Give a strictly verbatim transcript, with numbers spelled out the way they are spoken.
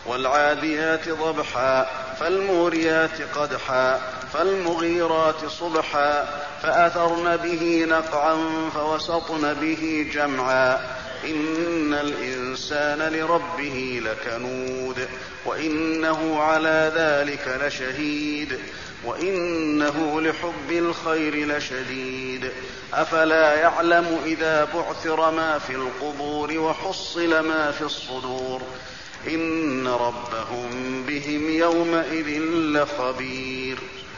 والعاديات ضبحا فالموريات قدحا فالمغيرات صبحا فأثرن به نقعا فوسطن به جمعا إن الإنسان لربه لكنود وإنه على ذلك لشهيد وإنه لحب الخير لشديد أفلا يعلم إذا بعثر ما في القبور وحصل ما في الصدور إن ربهم بهم يومئذ لخبير.